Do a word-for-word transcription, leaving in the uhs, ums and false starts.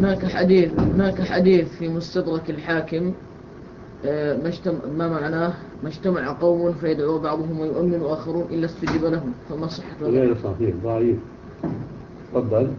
هناك حديث هناك حديث في مستدرك الحاكم، آه، ما اجتمع ما معناه ما اجتمع قوم فيدعو بعضهم ويؤمن آخرون إلا استجيب لهم، فما صحة هذا؟ غير صحيح، ضعيف. تفضل.